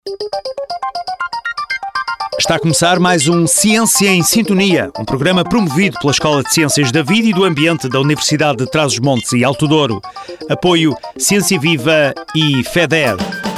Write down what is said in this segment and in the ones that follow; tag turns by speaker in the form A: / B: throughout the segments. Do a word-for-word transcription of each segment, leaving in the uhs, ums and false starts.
A: Está a começar mais um Ciência em Sintonia, um programa promovido pela Escola de Ciências da Vida e do Ambiente da Universidade de Trás-os-Montes e Alto Douro. Apoio Ciência Viva e FEDER.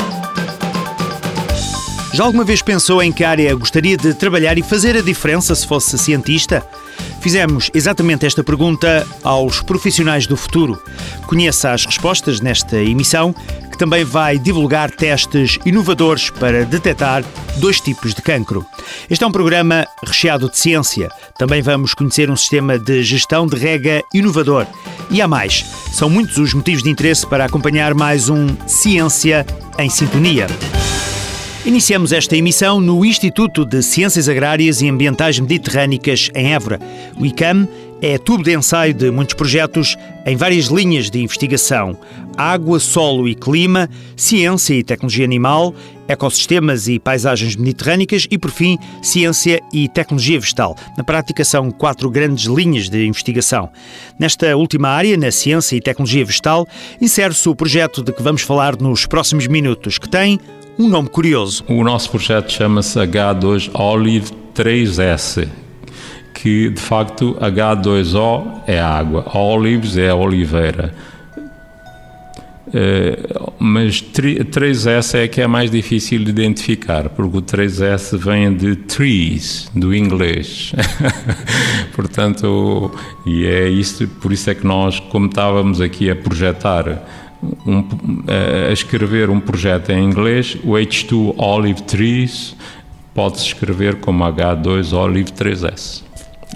A: Já alguma vez pensou em que área gostaria de trabalhar e fazer a diferença se fosse cientista? Fizemos exatamente esta pergunta aos profissionais do futuro. Conheça as respostas nesta emissão, que também vai divulgar testes inovadores para detectar dois tipos de cancro. Este é um programa recheado de ciência. Também vamos conhecer um sistema de gestão de rega inovador. E há mais. São muitos os motivos de interesse para acompanhar mais um Ciência em Sintonia. Iniciamos esta emissão no Instituto de Ciências Agrárias e Ambientais Mediterrânicas, em Évora. O I C A M é tubo de ensaio de muitos projetos em várias linhas de investigação: água, solo e clima, ciência e tecnologia animal, ecossistemas e paisagens mediterrânicas e, por fim, ciência e tecnologia vegetal. Na prática, são quatro grandes linhas de investigação. Nesta última área, na ciência e tecnologia vegetal, insere-se o projeto de que vamos falar nos próximos minutos, que tem um nome curioso.
B: O nosso projeto chama-se H dois Olive três S, que de facto H dois O é água, Olives é a oliveira. Uh, mas três S é que é mais difícil de identificar, porque o três S vem de trees, do inglês. Portanto, e é isto, por isso é que nós, como estávamos aqui a projetar, Um, a escrever um projeto em inglês, o H dois Olive Trees pode-se escrever como H dois Olive três S.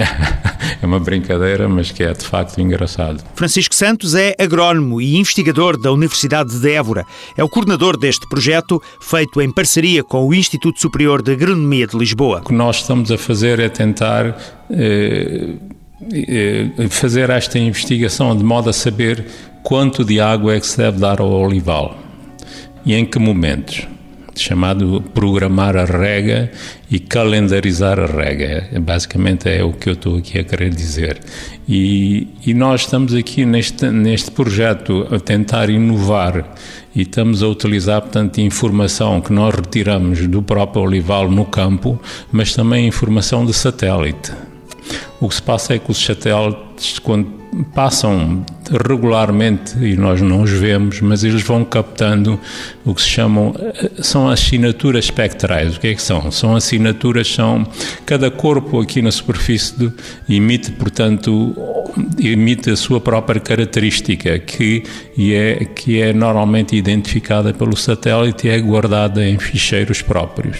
B: É uma brincadeira, mas que é de facto engraçado.
A: Francisco Santos é agrónomo e investigador da Universidade de Évora. É o coordenador deste projeto, feito em parceria com o Instituto Superior de Agronomia de Lisboa.
B: O que nós estamos a fazer é tentar eh, eh, fazer esta investigação de modo a saber quanto de água é que se deve dar ao olival e em que momentos, chamado programar a rega e calendarizar a rega. Basicamente é o que eu estou aqui a querer dizer. E, e nós estamos aqui neste, neste projeto a tentar inovar e estamos a utilizar, portanto, informação que nós retiramos do próprio olival no campo, mas também informação de satélite. O que se passa é que os satélites, quando passam regularmente, e nós não os vemos, mas eles vão captando o que se chamam, são assinaturas espectrais. O que é que são? São assinaturas, são, cada corpo aqui na superfície do, emite, portanto, emite a sua própria característica, que é, que é normalmente identificada pelo satélite e é guardada em ficheiros próprios.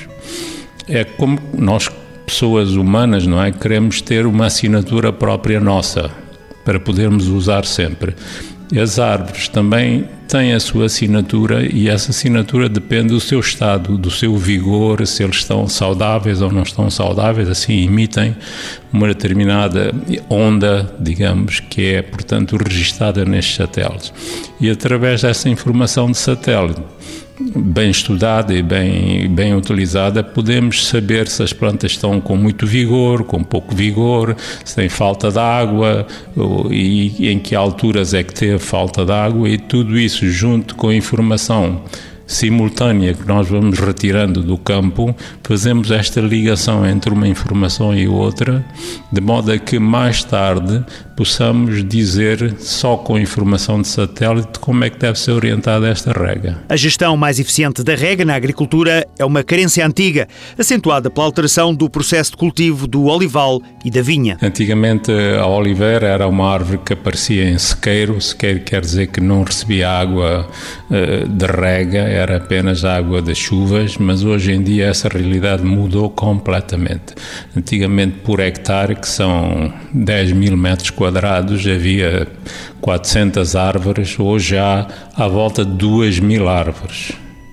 B: É como nós, pessoas humanas, não é? Queremos ter uma assinatura própria nossa, para podermos usar sempre. As árvores também têm a sua assinatura e essa assinatura depende do seu estado, do seu vigor, se eles estão saudáveis ou não estão saudáveis, assim emitem uma determinada onda, digamos, que é, portanto, registada nestes satélites. E através dessa informação de satélite, bem estudada e bem, bem utilizada, podemos saber se as plantas estão com muito vigor, com pouco vigor, se tem falta de água ou, e em que alturas é que teve falta de água, e tudo isso junto com a informação simultânea que nós vamos retirando do campo, fazemos esta ligação entre uma informação e outra, de modo a que mais tarde possamos dizer, só com informação de satélite, como é que deve ser orientada esta rega.
A: A gestão mais eficiente da rega na agricultura é uma carência antiga, acentuada pela alteração do processo de cultivo do olival e da vinha.
B: Antigamente a oliveira era uma árvore que aparecia em sequeiro. Sequeiro quer dizer que não recebia água uh, de rega, era apenas água das chuvas, mas hoje em dia essa realidade mudou completamente. Antigamente, por hectare, que são dez mil metros quadrados, havia quatrocentas árvores, hoje há à volta de duas mil árvores.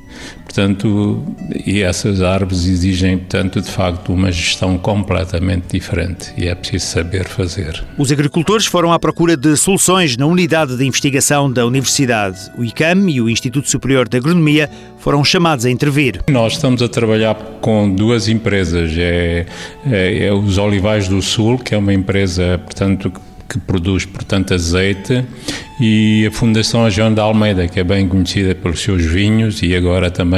B: Portanto, e essas árvores exigem, portanto, de facto, uma gestão completamente diferente e é preciso saber fazer.
A: Os agricultores foram à procura de soluções na unidade de investigação da Universidade. O I C A M e o Instituto Superior de Agronomia foram chamados a intervir.
B: Nós estamos a trabalhar com duas empresas. É, é, é os Olivais do Sul, que é uma empresa, portanto, que produz, portanto, azeite, e a Fundação João de Almeida, que é bem conhecida pelos seus vinhos e agora também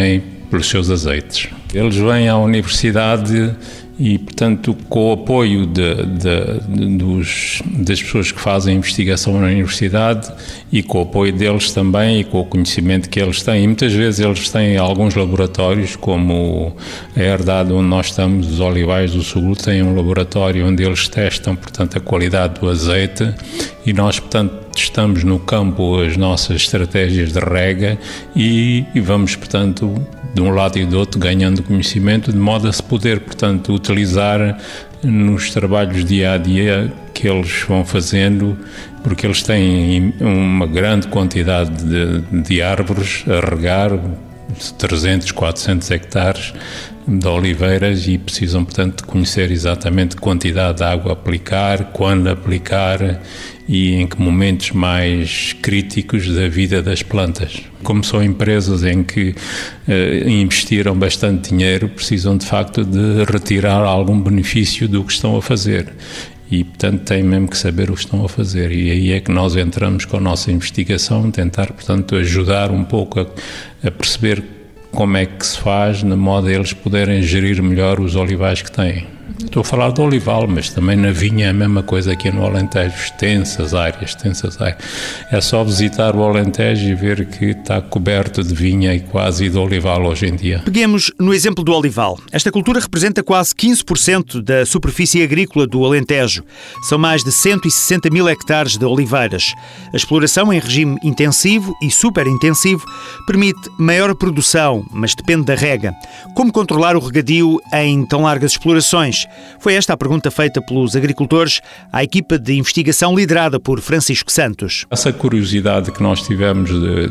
B: pelos seus azeites. Eles vêm à universidade e, portanto, com o apoio de, de, de, dos, das pessoas que fazem investigação na universidade e com o apoio deles também e com o conhecimento que eles têm. E muitas vezes eles têm alguns laboratórios, como a herdade onde nós estamos, os Olivais do Sul, tem um laboratório onde eles testam, portanto, a qualidade do azeite e nós, portanto, testamos no campo as nossas estratégias de rega e, e vamos, portanto, de um lado e do outro ganhando conhecimento, de modo a se poder, portanto, utilizar nos trabalhos dia a dia que eles vão fazendo, porque eles têm uma grande quantidade de, de árvores a regar, trezentos, quatrocentos hectares de oliveiras e precisam, portanto, de conhecer exatamente a quantidade de água a aplicar, quando aplicar e em que momentos mais críticos da vida das plantas. Como são empresas em que eh, investiram bastante dinheiro, precisam de facto de retirar algum benefício do que estão a fazer. E, portanto, têm mesmo que saber o que estão a fazer. E aí é que nós entramos com a nossa investigação, tentar, portanto, ajudar um pouco a, a perceber como é que se faz, na modo de eles poderem gerir melhor os olivais que têm. Estou a falar do olival, mas também na vinha é a mesma coisa aqui no Alentejo, extensas áreas, extensas áreas. É só visitar o Alentejo e ver que está coberto de vinha e quase de olival hoje em dia.
A: Peguemos no exemplo do olival. Esta cultura representa quase quinze por cento da superfície agrícola do Alentejo. São mais de cento e sessenta mil hectares de oliveiras. A exploração em regime intensivo e superintensivo permite maior produção, mas depende da rega. Como controlar o regadio em tão largas explorações? Foi esta a pergunta feita pelos agricultores à equipa de investigação liderada por Francisco Santos.
B: Essa curiosidade que nós tivemos de,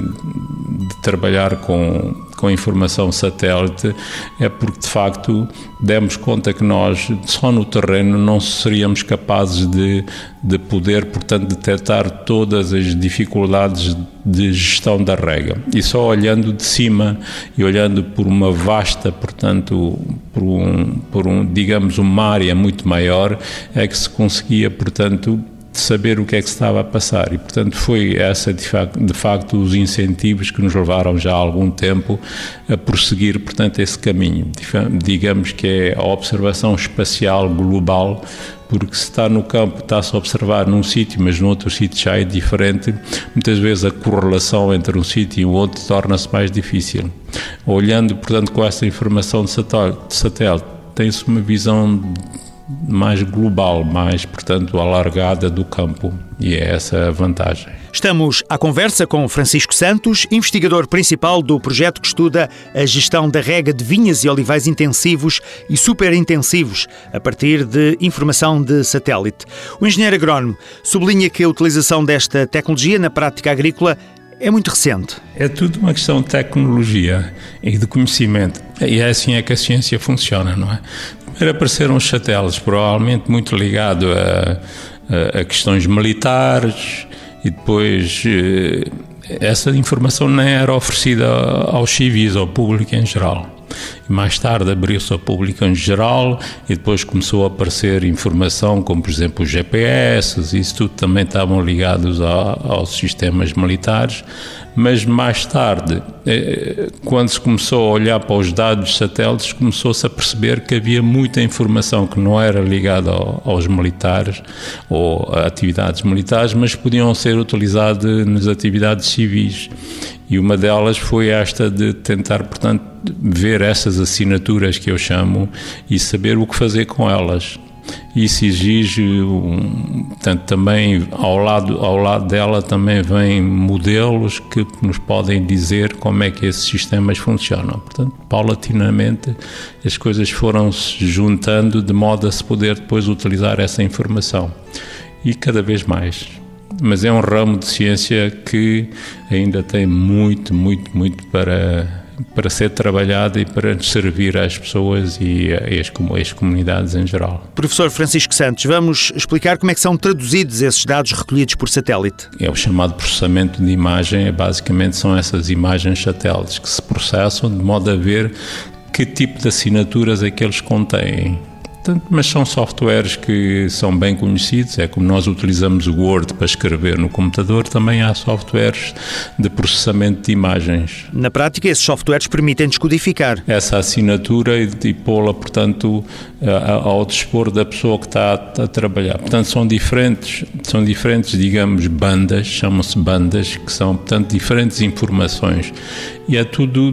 B: de trabalhar com, com informação satélite é porque, de facto, demos conta que nós, só no terreno, não seríamos capazes de, de poder, portanto, detectar todas as dificuldades de gestão da rega. E só olhando de cima e olhando por uma vasta, portanto, por um, por um digamos, uma área muito maior, é que se conseguia, portanto, saber o que é que se estava a passar. E, portanto, foi essa, de facto, de facto, os incentivos que nos levaram já há algum tempo a prosseguir, portanto, esse caminho. Digamos que é a observação espacial global, porque se está no campo, está-se a observar num sítio, mas no outro sítio já é diferente, muitas vezes a correlação entre um sítio e o outro torna-se mais difícil. Olhando, portanto, com essa informação de satélite, tem-se uma visão mais global, mais, portanto, alargada do campo, e é essa a vantagem.
A: Estamos à conversa com Francisco Santos, investigador principal do projeto que estuda a gestão da rega de vinhas e olivais intensivos e superintensivos a partir de informação de satélite. O engenheiro agrónomo sublinha que a utilização desta tecnologia na prática agrícola é muito recente.
B: É tudo uma questão de tecnologia e de conhecimento. E é assim é que a ciência funciona, não é? Primeiro apareceram os satélites, provavelmente muito ligado a, a, a questões militares, e depois eh, essa informação nem era oferecida aos civis, ao público em geral. E mais tarde abriu-se ao público em geral e depois começou a aparecer informação como, por exemplo, os G P S, isso tudo também estavam ligados a, aos sistemas militares, mas mais tarde, quando se começou a olhar para os dados satélites, começou-se a perceber que havia muita informação que não era ligada aos militares ou a atividades militares, mas podiam ser utilizadas nas atividades civis. E uma delas foi esta de tentar, portanto, ver essas assinaturas que eu chamo e saber o que fazer com elas. Isso exige, um, portanto, também ao lado, ao lado dela também vêm modelos que nos podem dizer como é que esses sistemas funcionam. Portanto, paulatinamente as coisas foram se juntando de modo a se poder depois utilizar essa informação. E cada vez mais. Mas é um ramo de ciência que ainda tem muito, muito, muito para, para ser trabalhado e para servir às pessoas e às, às comunidades em geral.
A: Professor Francisco Santos, vamos explicar como é que são traduzidos esses dados recolhidos por satélite.
B: É o chamado processamento de imagem, basicamente são essas imagens satélites que se processam de modo a ver que tipo de assinaturas é que eles contêm. Portanto, mas são softwares que são bem conhecidos, é como nós utilizamos o Word para escrever no computador, também há softwares de processamento de imagens.
A: Na prática, esses softwares permitem descodificar
B: essa assinatura e, e pô-la, portanto, ao dispor da pessoa que está a, a trabalhar. Portanto, são diferentes, são diferentes, digamos, bandas, chamam-se bandas, que são, portanto, diferentes informações. E é tudo,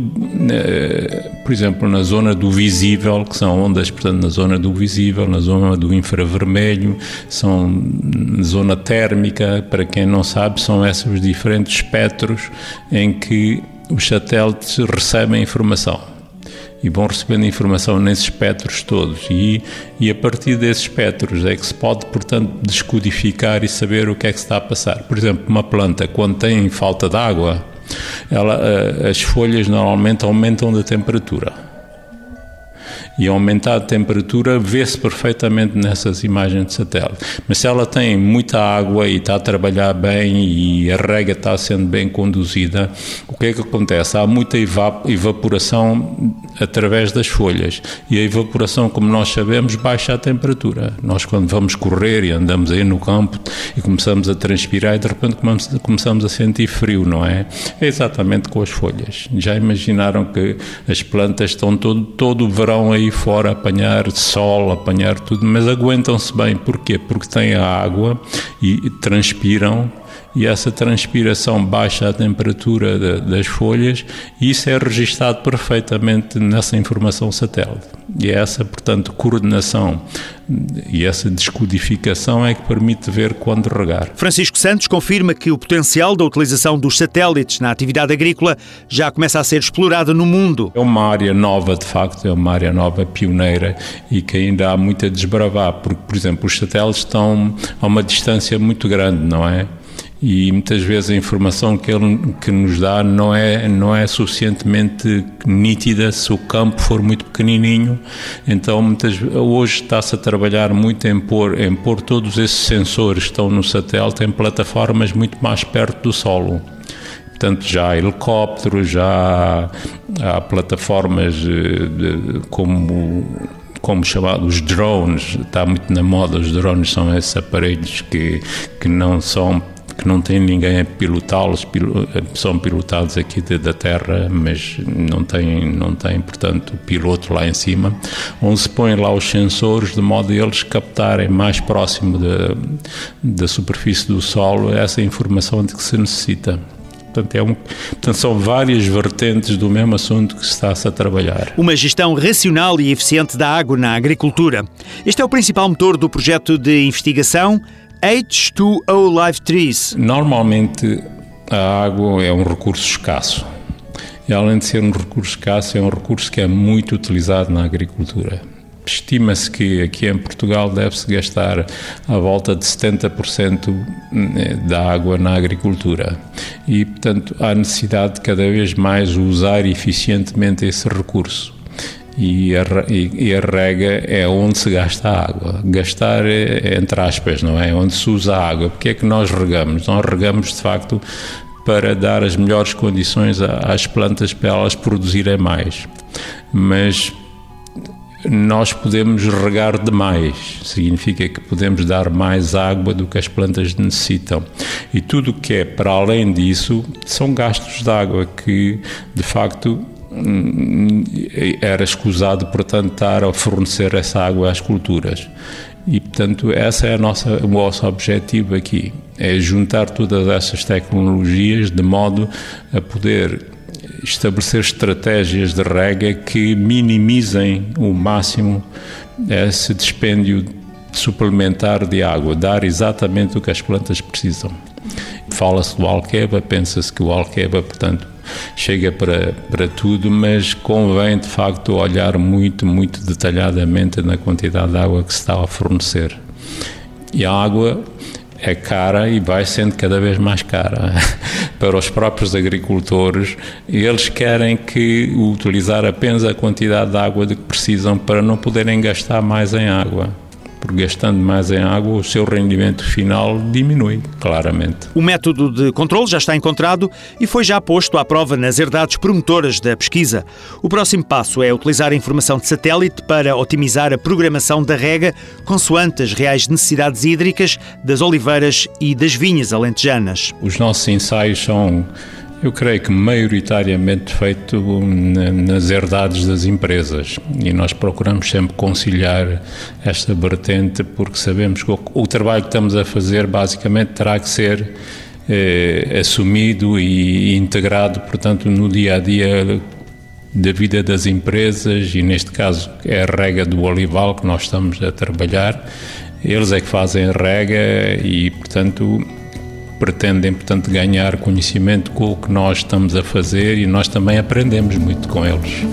B: por exemplo, na zona do visível, que são ondas, portanto, na zona do visível, na zona do infravermelho, são na zona térmica, para quem não sabe, são esses diferentes espectros em que os satélites recebem informação. E vão recebendo informação nesses espectros todos. E, e a partir desses espectros é que se pode, portanto, descodificar e saber o que é que se está a passar. Por exemplo, uma planta, quando tem falta de água, ela, as folhas normalmente aumentam de temperatura. E aumentar a temperatura vê-se perfeitamente nessas imagens de satélite. Mas se ela tem muita água e está a trabalhar bem e a rega está sendo bem conduzida, o que é que acontece? Há muita evaporação através das folhas. E a evaporação, como nós sabemos, baixa a temperatura. Nós, quando vamos correr e andamos aí no campo e começamos a transpirar e de repente começamos a sentir frio, não é? É exatamente com as folhas. Já imaginaram que as plantas estão todo, todo o verão aí fora a apanhar sol, a apanhar tudo, mas aguentam-se bem. Porquê? Porque têm a água e, e transpiram, e essa transpiração baixa a temperatura de, das folhas, e isso é registado perfeitamente nessa informação satélite. E essa, portanto, coordenação e essa descodificação é que permite ver quando regar.
A: Francisco Santos confirma que o potencial da utilização dos satélites na atividade agrícola já começa a ser explorado no mundo.
B: É uma área nova, de facto, é uma área nova, pioneira, e que ainda há muito a desbravar, porque, por exemplo, os satélites estão a uma distância muito grande, não é? E muitas vezes a informação que ele que nos dá não é, não é suficientemente nítida se o campo for muito pequenininho. Então, muitas, hoje está-se a trabalhar muito em pôr, em pôr todos esses sensores que estão no satélite em plataformas muito mais perto do solo. Portanto, já há helicópteros, já há, há plataformas de, de, como... como chamados drones, está muito na moda. Os drones são esses aparelhos que, que não são, que não tem ninguém a pilotá-los, são pilotados aqui de, da Terra, mas não tem, não tem, portanto, piloto lá em cima, onde se põem lá os sensores de modo a eles captarem mais próximo da, da superfície do solo essa informação de que se necessita. Portanto, é um, portanto, são várias vertentes do mesmo assunto que se está-se a trabalhar.
A: Uma gestão racional e eficiente da água na agricultura. Este é o principal motor do projeto de investigação H dois O Live Trees.
B: Normalmente a água é um recurso escasso. E além de ser um recurso escasso, é um recurso que é muito utilizado na agricultura. Estima-se que aqui em Portugal deve-se gastar à volta de setenta por cento da água na agricultura e, portanto, há necessidade de cada vez mais usar eficientemente esse recurso. E a, e a rega é onde se gasta a água. Gastar é, entre aspas, não é? Onde se usa a água. Porque é que nós regamos? Nós regamos, de facto, para dar as melhores condições às plantas para elas produzirem mais. Mas nós podemos regar demais, significa que podemos dar mais água do que as plantas necessitam. E tudo o que é para além disso são gastos de água que, de facto, era escusado, portanto, estar a fornecer essa água às culturas. E, portanto, essa é a nossa, o nosso objetivo aqui, é juntar todas essas tecnologias de modo a poder estabelecer estratégias de rega que minimizem o máximo esse dispêndio suplementar de água, dar exatamente o que as plantas precisam. Fala-se do Alqueva, pensa-se que o Alqueva, portanto, chega para, para tudo, mas convém de facto olhar muito, muito detalhadamente na quantidade de água que se está a fornecer. E a água é cara e vai sendo cada vez mais cara para os próprios agricultores. Eles querem que utilizar apenas a quantidade de água de que precisam para não poderem gastar mais em água. porque gastando mais em água, o seu rendimento final diminui, claramente.
A: O método de controle já está encontrado e foi já posto à prova nas herdades promotoras da pesquisa. O próximo passo é utilizar a informação de satélite para otimizar a programação da rega consoante as reais necessidades hídricas das oliveiras e das vinhas alentejanas.
B: Os nossos ensaios são, eu creio que maioritariamente feito nas herdades das empresas, e nós procuramos sempre conciliar esta vertente, porque sabemos que o, o trabalho que estamos a fazer basicamente terá que ser eh, assumido e integrado, portanto, no dia a dia da vida das empresas, e neste caso é a rega do olival que nós estamos a trabalhar. Eles é que fazem a rega e, portanto, pretendem, portanto, ganhar conhecimento com o que nós estamos a fazer, e nós também aprendemos muito com eles.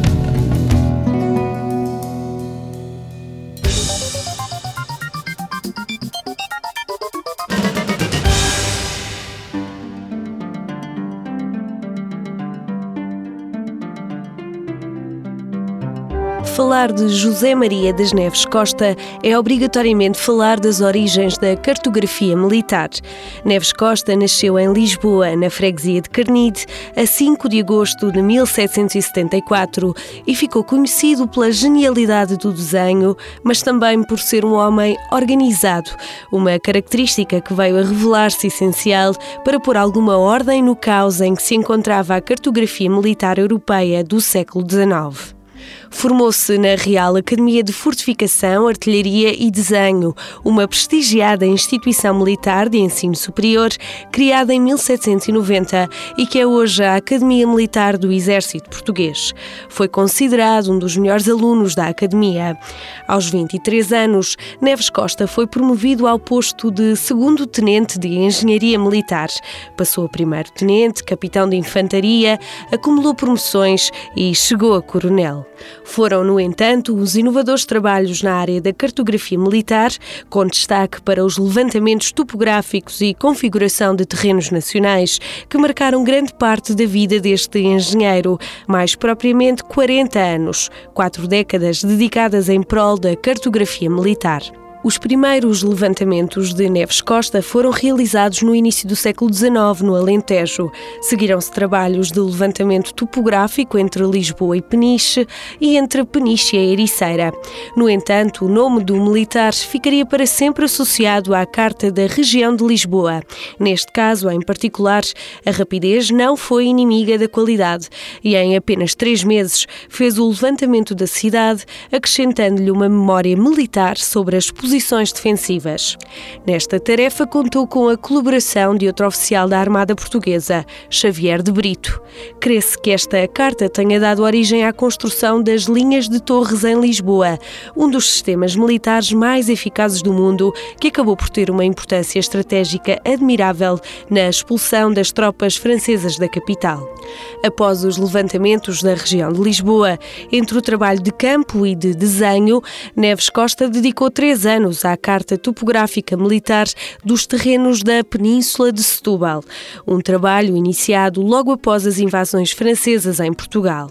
C: Falar de José Maria das Neves Costa é obrigatoriamente falar das origens da cartografia militar. Neves Costa nasceu em Lisboa, na freguesia de Carnide, a cinco de agosto de mil setecentos e setenta e quatro, e ficou conhecido pela genialidade do desenho, mas também por ser um homem organizado, uma característica que veio a revelar-se essencial para pôr alguma ordem no caos em que se encontrava a cartografia militar europeia do século dezenove. Formou-se na Real Academia de Fortificação, Artilharia e Desenho, uma prestigiada instituição militar de ensino superior, criada em mil setecentos e noventa e que é hoje a Academia Militar do Exército Português. Foi considerado um dos melhores alunos da Academia. Aos vinte e três anos, Neves Costa foi promovido ao posto de segundo tenente de Engenharia Militar. Passou a primeiro tenente, capitão de Infantaria, acumulou promoções e chegou a coronel. Foram, no entanto, os inovadores trabalhos na área da cartografia militar, com destaque para os levantamentos topográficos e configuração de terrenos nacionais, que marcaram grande parte da vida deste engenheiro, mais propriamente quarenta anos, quatro décadas dedicadas em prol da cartografia militar. Os primeiros levantamentos de Neves Costa foram realizados no início do século dezenove, no Alentejo. Seguiram-se trabalhos de levantamento topográfico entre Lisboa e Peniche e entre Peniche e Ericeira. No entanto, o nome do militar ficaria para sempre associado à Carta da Região de Lisboa. Neste caso, em particular, a rapidez não foi inimiga da qualidade e em apenas três meses fez o levantamento da cidade, acrescentando-lhe uma memória militar sobre as posições defensivas. Nesta tarefa contou com a colaboração de outro oficial da Armada Portuguesa, Xavier de Brito. Crê-se que esta carta tenha dado origem à construção das linhas de torres em Lisboa, um dos sistemas militares mais eficazes do mundo, que acabou por ter uma importância estratégica admirável na expulsão das tropas francesas da capital. Após os levantamentos da região de Lisboa, entre o trabalho de campo e de desenho, Neves Costa dedicou três anos à Carta Topográfica Militar dos terrenos da Península de Setúbal, um trabalho iniciado logo após as invasões francesas em Portugal.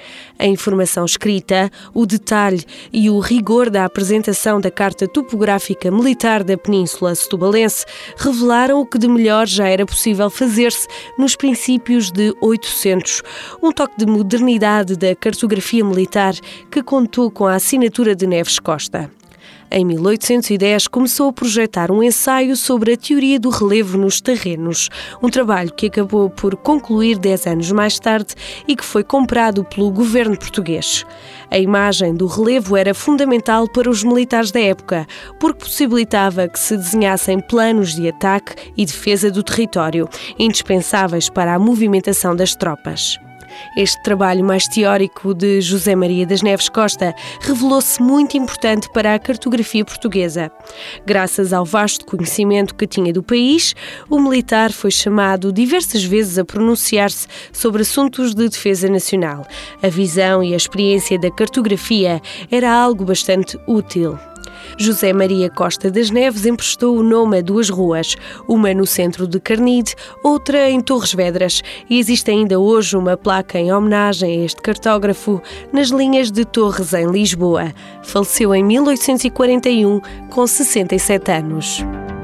C: A informação escrita, o detalhe e o rigor da apresentação da Carta Topográfica Militar da Península Setubalense revelaram o que de melhor já era possível fazer-se nos princípios de oitocentos, um toque de modernidade da cartografia militar que contou com a assinatura de Neves Costa. Em mil oitocentos e dez, começou a projetar um ensaio sobre a teoria do relevo nos terrenos, um trabalho que acabou por concluir dez anos mais tarde e que foi comprado pelo governo português. A imagem do relevo era fundamental para os militares da época, porque possibilitava que se desenhassem planos de ataque e defesa do território, indispensáveis para a movimentação das tropas. Este trabalho mais teórico de José Maria das Neves Costa revelou-se muito importante para a cartografia portuguesa. Graças ao vasto conhecimento que tinha do país, o militar foi chamado diversas vezes a pronunciar-se sobre assuntos de defesa nacional. A visão e a experiência da cartografia era algo bastante útil. José Maria Costa das Neves emprestou o nome a duas ruas, uma no centro de Carnide, outra em Torres Vedras, e existe ainda hoje uma placa em homenagem a este cartógrafo nas linhas de Torres, em Lisboa. Faleceu em mil oitocentos e quarenta e um, com sessenta e sete anos.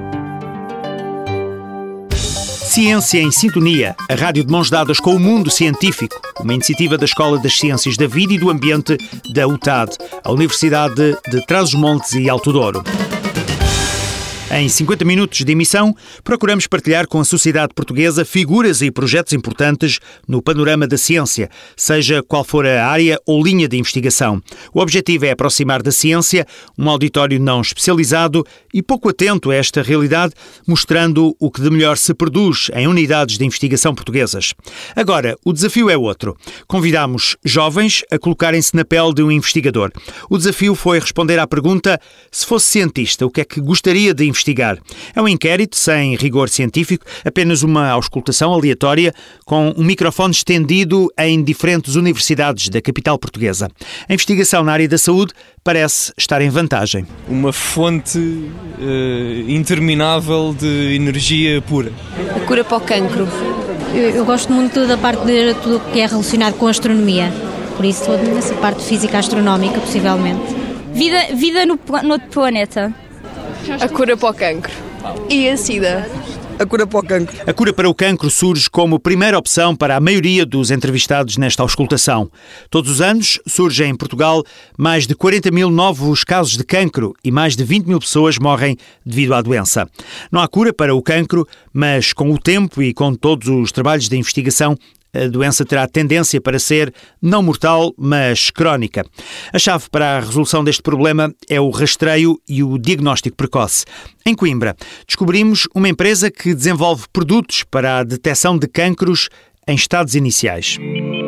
A: Ciência em Sintonia, a rádio de mãos dadas com o mundo científico, uma iniciativa da Escola das Ciências da Vida e do Ambiente da U T A D, a Universidade de Trás-os-Montes e Alto Douro. Em cinquenta minutos de emissão, procuramos partilhar com a sociedade portuguesa figuras e projetos importantes no panorama da ciência, seja qual for a área ou linha de investigação. O objetivo é aproximar da ciência um auditório não especializado e pouco atento a esta realidade, mostrando o que de melhor se produz em unidades de investigação portuguesas. Agora, o desafio é outro. Convidamos jovens a colocarem-se na pele de um investigador. O desafio foi responder à pergunta: se fosse cientista, o que é que gostaria de investigar? É um inquérito sem rigor científico, apenas uma auscultação aleatória com um microfone estendido em diferentes universidades da capital portuguesa. A investigação na área da saúde parece estar em vantagem.
D: Uma fonte uh, interminável de energia pura.
E: A cura para o cancro.
F: Eu, eu gosto muito da parte de tudo o que é relacionado com a astronomia, por isso toda essa parte física astronómica, possivelmente.
G: Vida, vida no, no outro planeta.
E: A cura para o cancro. E a sida.
H: A cura para o cancro.
A: A cura para o cancro surge como primeira opção para a maioria dos entrevistados nesta auscultação. Todos os anos surgem em Portugal mais de quarenta mil novos casos de cancro e mais de vinte mil pessoas morrem devido à doença. Não há cura para o cancro, mas com o tempo e com todos os trabalhos de investigação, a doença terá tendência para ser não mortal, mas crónica. A chave para a resolução deste problema é o rastreio e o diagnóstico precoce. Em Coimbra, descobrimos uma empresa que desenvolve produtos para a detecção de cancros em estados iniciais.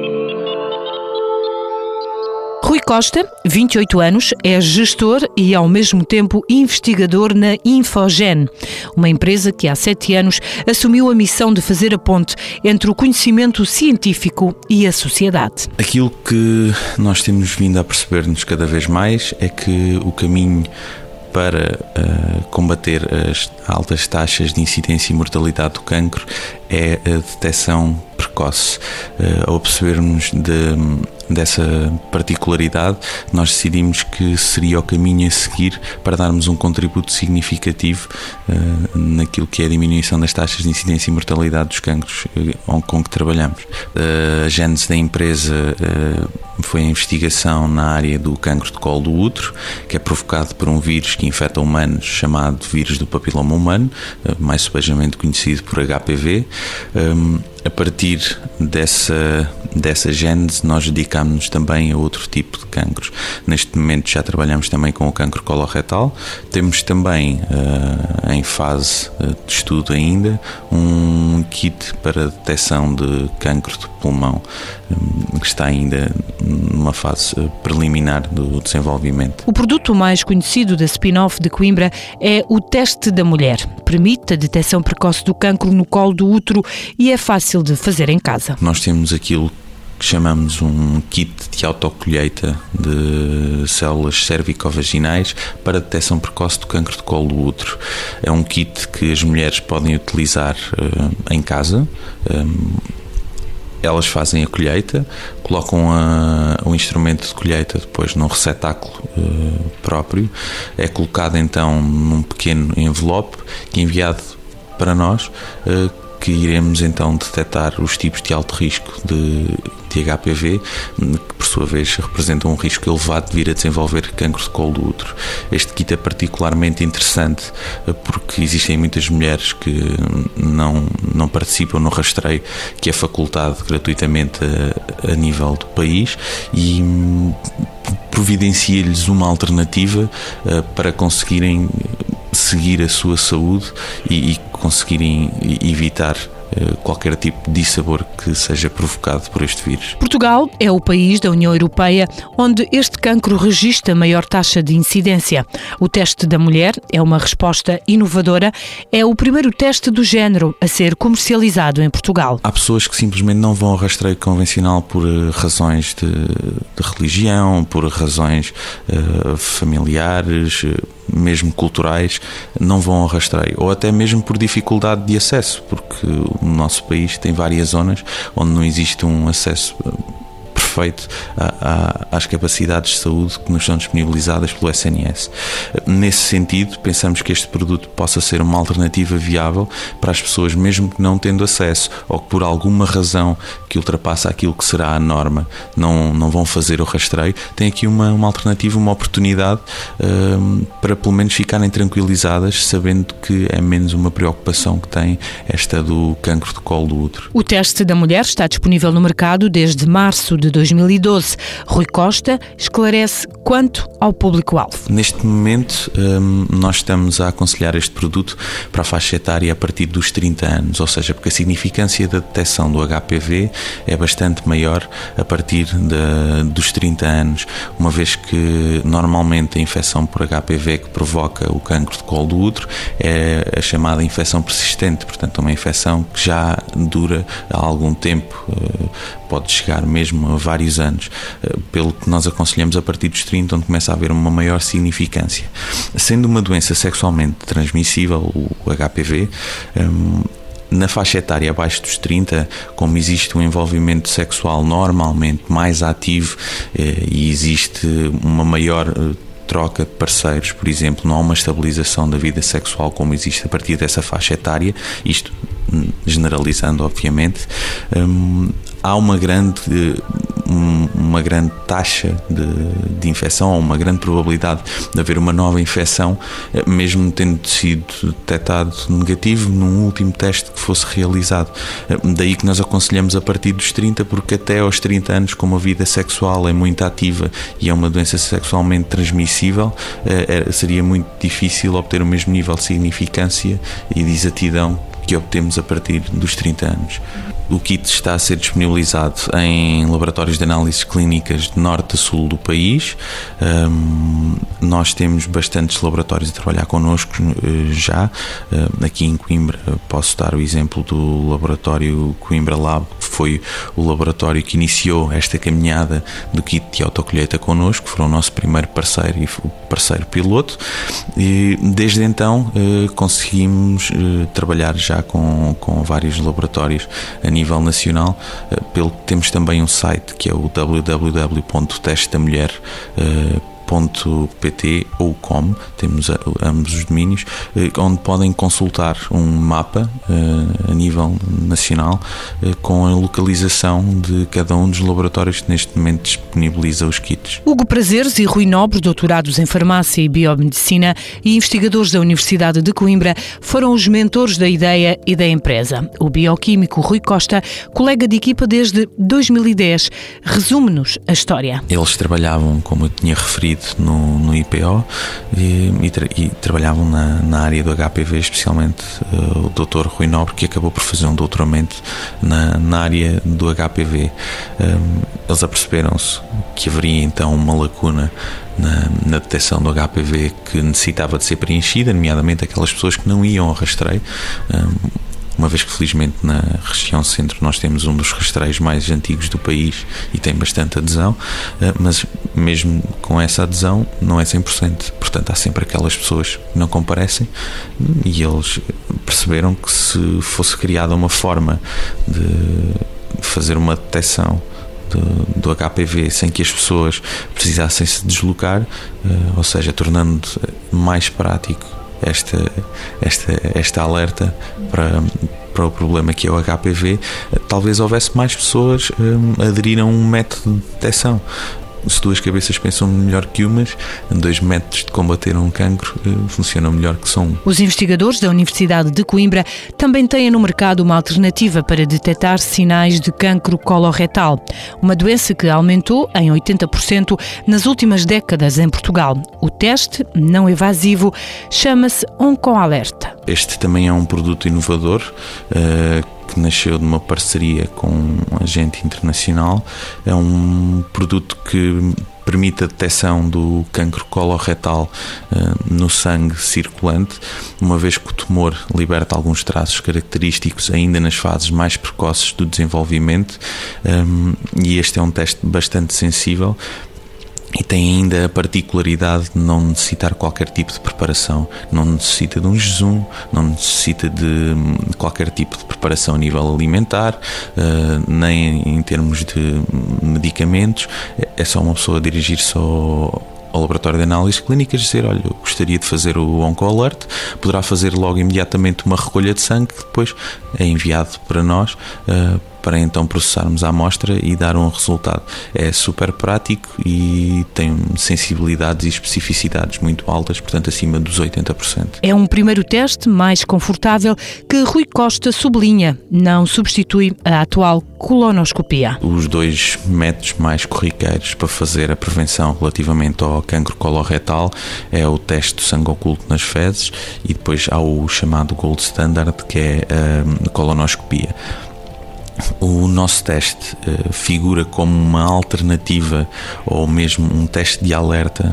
I: Rui Costa, vinte e oito anos, é gestor e, ao mesmo tempo, investigador na Infogen, uma empresa que há sete anos assumiu a missão de fazer a ponte entre o conhecimento científico e a sociedade.
J: Aquilo que nós temos vindo a perceber-nos cada vez mais é que o caminho para uh, combater as altas taxas de incidência e mortalidade do cancro é a detecção precoce. Uh, ao percebermos de, dessa particularidade, nós decidimos que seria o caminho a seguir para darmos um contributo significativo uh, naquilo que é a diminuição das taxas de incidência e mortalidade dos cancros uh, com que trabalhamos. Uh, a gênese da empresa uh, foi a investigação na área do cancro de colo do útero, que é provocado por um vírus que infecta humanos chamado vírus do papiloma humano, mais subejamente conhecido por H P V. Um, a partir dessa, dessa gênese, nós dedicámos-nos também a outro tipo de cancros. Neste momento já trabalhamos também com o cancro coloretal. Temos também, uh, em fase de estudo ainda, um kit para detecção de cancro de pulmão, um, que está ainda numa fase preliminar do desenvolvimento.
I: O produto mais conhecido da spin-off de Coimbra é o teste da mulher. Permite a detecção precoce do cancro no colo do útero e é fácil de fazer em casa.
J: Nós temos aquilo que chamamos um kit de autocolheita de células cervicovaginais para detecção precoce do cancro de colo do útero. É um kit que as mulheres podem utilizar uh, em casa. Um, Elas fazem a colheita, colocam a, o instrumento de colheita depois num receptáculo uh, próprio. É colocado então num pequeno envelope que é enviado para nós, uh, que iremos então detectar os tipos de alto risco de, de H P V, que por sua vez representam um risco elevado de vir a desenvolver cancro de colo do útero. Este kit é particularmente interessante porque existem muitas mulheres que não, não participam no rastreio, que é facultado gratuitamente a, a nível do país, e providencia-lhes uma alternativa uh, para conseguirem seguir a sua saúde e, e conseguirem evitar uh, qualquer tipo de dissabor que seja provocado por este vírus.
I: Portugal é o país da União Europeia onde este cancro registra maior taxa de incidência. O teste da mulher é uma resposta inovadora, é o primeiro teste do género a ser comercializado em Portugal.
J: Há pessoas que simplesmente não vão ao rastreio convencional por razões de, de religião, por razões uh, familiares, mesmo culturais, não vão ao rastreio, ou até mesmo por dificuldade de acesso, porque o nosso país tem várias zonas onde não existe um acesso perfeito às capacidades de saúde que nos são disponibilizadas pelo S N S. Nesse sentido, pensamos que este produto possa ser uma alternativa viável para as pessoas, mesmo que não tendo acesso ou que por alguma razão que ultrapassa aquilo que será a norma, não, não vão fazer o rastreio, tem aqui uma, uma alternativa, uma oportunidade um, para pelo menos ficarem tranquilizadas, sabendo que é menos uma preocupação que tem esta do cancro do colo do útero.
I: O teste da mulher está disponível no mercado desde março de dois mil e doze. Rui Costa esclarece quanto ao público-alvo.
J: Neste momento, nós estamos a aconselhar este produto para a faixa etária a partir dos trinta anos, ou seja, porque a significância da detecção do H P V é bastante maior a partir de, dos trinta anos, uma vez que normalmente a infecção por H P V que provoca o cancro de colo do útero é a chamada infecção persistente, portanto uma infecção que já dura há algum tempo, pode chegar mesmo a vários anos, pelo que nós aconselhamos a partir dos trinta, onde começa a haver uma maior significância. Sendo uma doença sexualmente transmissível, o H P V, na faixa etária abaixo dos trinta, como existe um envolvimento sexual normalmente mais ativo e existe uma maior troca de parceiros, por exemplo, não há uma estabilização da vida sexual como existe a partir dessa faixa etária, isto generalizando obviamente, hum, há uma grande, uma grande taxa de, de infecção, ou uma grande probabilidade de haver uma nova infecção, mesmo tendo sido detectado negativo num último teste que fosse realizado. Daí que nós aconselhamos a partir dos trinta, porque até aos trinta anos, como a vida sexual é muito ativa e é uma doença sexualmente transmissível, seria muito difícil obter o mesmo nível de significância e de exatidão que obtemos a partir dos trinta anos. O kit está a ser disponibilizado em laboratórios de análises clínicas de norte a sul do país. Um, nós temos bastantes laboratórios a trabalhar connosco uh, já. Uh, aqui em Coimbra posso dar o exemplo do laboratório Coimbra Lab, que foi o laboratório que iniciou esta caminhada do kit de autocolheita connosco, foram o nosso primeiro parceiro e o parceiro piloto. E desde então uh, conseguimos uh, trabalhar já com, com vários laboratórios a nível nacional, pelo que temos também um site que é o w w w ponto teste da mulher ponto p t ou com, temos ambos os domínios, onde podem consultar um mapa a nível nacional com a localização de cada um dos laboratórios que neste momento disponibiliza os kits.
I: Hugo Prazeres e Rui Nobre, doutorados em farmácia e biomedicina e investigadores da Universidade de Coimbra, foram os mentores da ideia e da empresa. O bioquímico Rui Costa, colega de equipa desde dois mil e dez, resume-nos a história.
J: Eles trabalhavam, como eu tinha referido, No, no I P O e, e, tra e trabalhavam na, na área do H P V, especialmente uh, o doutor Rui Nobre, que acabou por fazer um doutoramento na, na área do H P V. Um, eles aperceberam-se que haveria então uma lacuna na, na detecção do H P V que necessitava de ser preenchida, nomeadamente aquelas pessoas que não iam ao rastreio. Um, Uma vez que, felizmente, na região centro nós temos um dos rastreios mais antigos do país e tem bastante adesão, mas mesmo com essa adesão não é cem por cento. Portanto, há sempre aquelas pessoas que não comparecem e eles perceberam que se fosse criada uma forma de fazer uma detecção Do, do H P V sem que as pessoas precisassem se deslocar, ou seja, tornando mais prático esta, esta, esta alerta para, para o problema que é o H P V, talvez houvesse mais pessoas um, aderir a um método de detecção. Se duas cabeças pensam melhor que umas, dois métodos de combater um cancro uh, funcionam melhor que só um.
I: Os investigadores da Universidade de Coimbra também têm no mercado uma alternativa para detectar sinais de cancro coloretal, uma doença que aumentou em oitenta por cento nas últimas décadas em Portugal. O teste não invasivo chama-se OncoAlerta.
J: Este também é um produto inovador, uh, que nasceu de uma parceria com um agente internacional. É um produto que permite a detecção do cancro coloretal uh, no sangue circulante, uma vez que o tumor liberta alguns traços característicos ainda nas fases mais precoces do desenvolvimento, um, e este é um teste bastante sensível, E tem ainda a particularidade de não necessitar qualquer tipo de preparação, não necessita de um jejum, não necessita de qualquer tipo de preparação a nível alimentar, nem em termos de medicamentos. É só uma pessoa dirigir-se ao, ao laboratório de análises clínicas e dizer: olha, eu gostaria de fazer o OncoAlert, poderá fazer logo imediatamente uma recolha de sangue que depois é enviado para nós, para então processarmos a amostra e dar um resultado. É super prático e tem sensibilidades e especificidades muito altas, portanto acima dos oitenta por cento.
I: É um primeiro teste mais confortável que Rui Costa sublinha, não substitui a atual colonoscopia.
J: Os dois métodos mais corriqueiros para fazer a prevenção relativamente ao cancro coloretal é o teste do sangue oculto nas fezes e depois há o chamado gold standard, que é a colonoscopia. O nosso teste uh, figura como uma alternativa ou mesmo um teste de alerta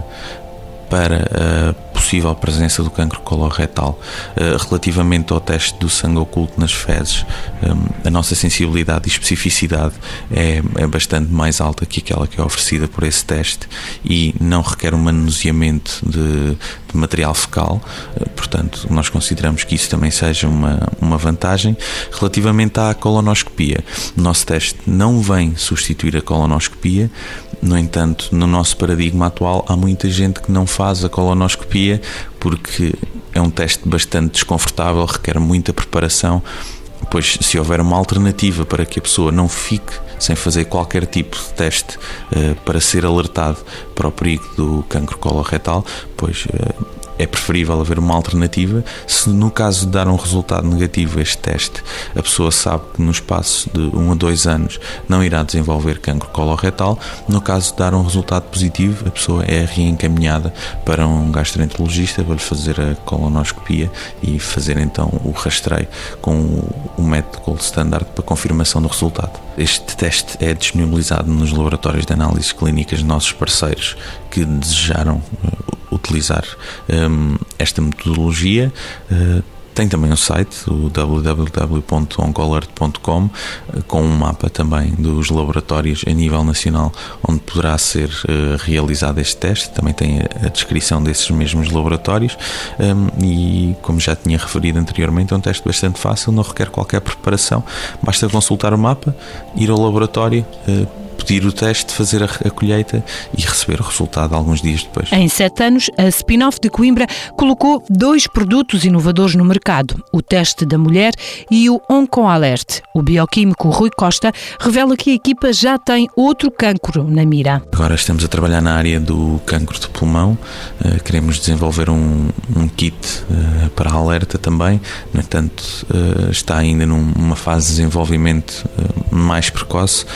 J: para a possível presença do cancro coloretal. Uh, relativamente ao teste do sangue oculto nas fezes, um, a nossa sensibilidade e especificidade é, é bastante mais alta que aquela que é oferecida por esse teste e não requer um manuseamento de, de material fecal, uh, portanto nós consideramos que isso também seja uma, uma vantagem. Relativamente à colonoscopia, o nosso teste não vem substituir a colonoscopia. No entanto, no nosso paradigma atual, há muita gente que não faz a colonoscopia porque é um teste bastante desconfortável, requer muita preparação, pois se houver uma alternativa para que a pessoa não fique sem fazer qualquer tipo de teste uh, para ser alertado para o perigo do cancro coloretal, pois uh, é preferível haver uma alternativa. Se no caso de dar um resultado negativo a este teste, a pessoa sabe que no espaço de um a dois anos não irá desenvolver cancro coloretal. No caso de dar um resultado positivo, a pessoa é reencaminhada para um gastroenterologista para lhe fazer a colonoscopia e fazer então o rastreio com o método gold standard para confirmação do resultado. Este teste é disponibilizado nos laboratórios de análises clínicas nossos parceiros que desejaram utilizar um, esta metodologia. Uh, tem também um site, o w w w ponto oncoalert ponto com, uh, com um mapa também dos laboratórios a nível nacional onde poderá ser uh, realizado este teste. Também tem a, a descrição desses mesmos laboratórios um, e, como já tinha referido anteriormente, é um teste bastante fácil, não requer qualquer preparação, basta consultar o mapa, ir ao laboratório, uh, pedir o teste, fazer a, a colheita e receber o resultado alguns dias depois.
I: Em sete anos, a Spin-off de Coimbra colocou dois produtos inovadores no mercado, o teste da mulher e o OncoAlert. O bioquímico Rui Costa revela que a equipa já tem outro cancro na mira.
J: Agora estamos a trabalhar na área do cancro de pulmão, uh, queremos desenvolver um, um kit uh, para alerta também, no entanto uh, está ainda numa fase de desenvolvimento uh, mais precoce,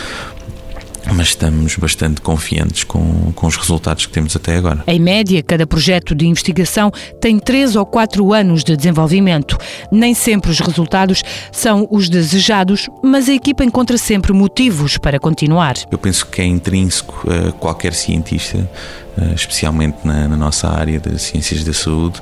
J: mas estamos bastante confiantes com, com os resultados que temos até agora.
I: Em média, cada projeto de investigação tem três ou quatro anos de desenvolvimento. Nem sempre os resultados são os desejados, mas a equipa encontra sempre motivos para continuar.
J: Eu penso que é intrínseco a qualquer cientista, especialmente na, na nossa área de ciências da saúde,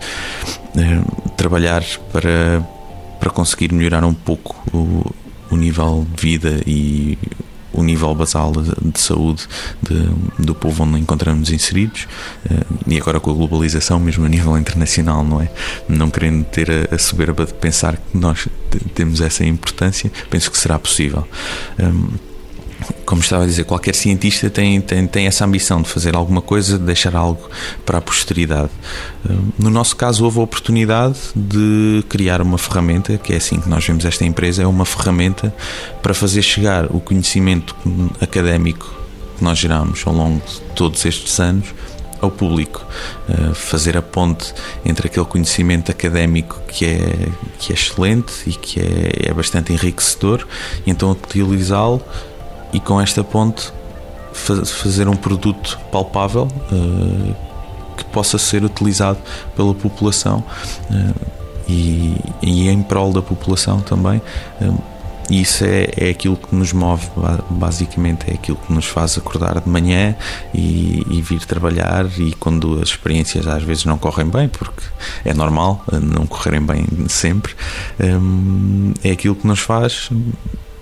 J: trabalhar para, para conseguir melhorar um pouco o, o nível de vida e o nível basal de, de saúde de, do povo onde encontramos inseridos, e agora com a globalização, mesmo a nível internacional, não é? Não querendo ter a, a soberba de pensar que nós temos essa importância, penso que será possível. Um, Como estava a dizer, qualquer cientista tem, tem, tem essa ambição de fazer alguma coisa, de deixar algo para a posteridade. No nosso caso, houve a oportunidade de criar uma ferramenta, que é assim que nós vemos esta empresa, é uma ferramenta para fazer chegar o conhecimento académico que nós geramos ao longo de todos estes anos ao público, fazer a ponte entre aquele conhecimento académico que é, que é excelente e que é, é bastante enriquecedor, e então utilizá-lo e com esta ponte fazer um produto palpável uh, que possa ser utilizado pela população uh, e, e em prol da população também. Uh, e isso é, é aquilo que nos move, basicamente é aquilo que nos faz acordar de manhã e, e vir trabalhar, e quando as experiências às vezes não correm bem, porque é normal não correrem bem sempre, um, é aquilo que nos faz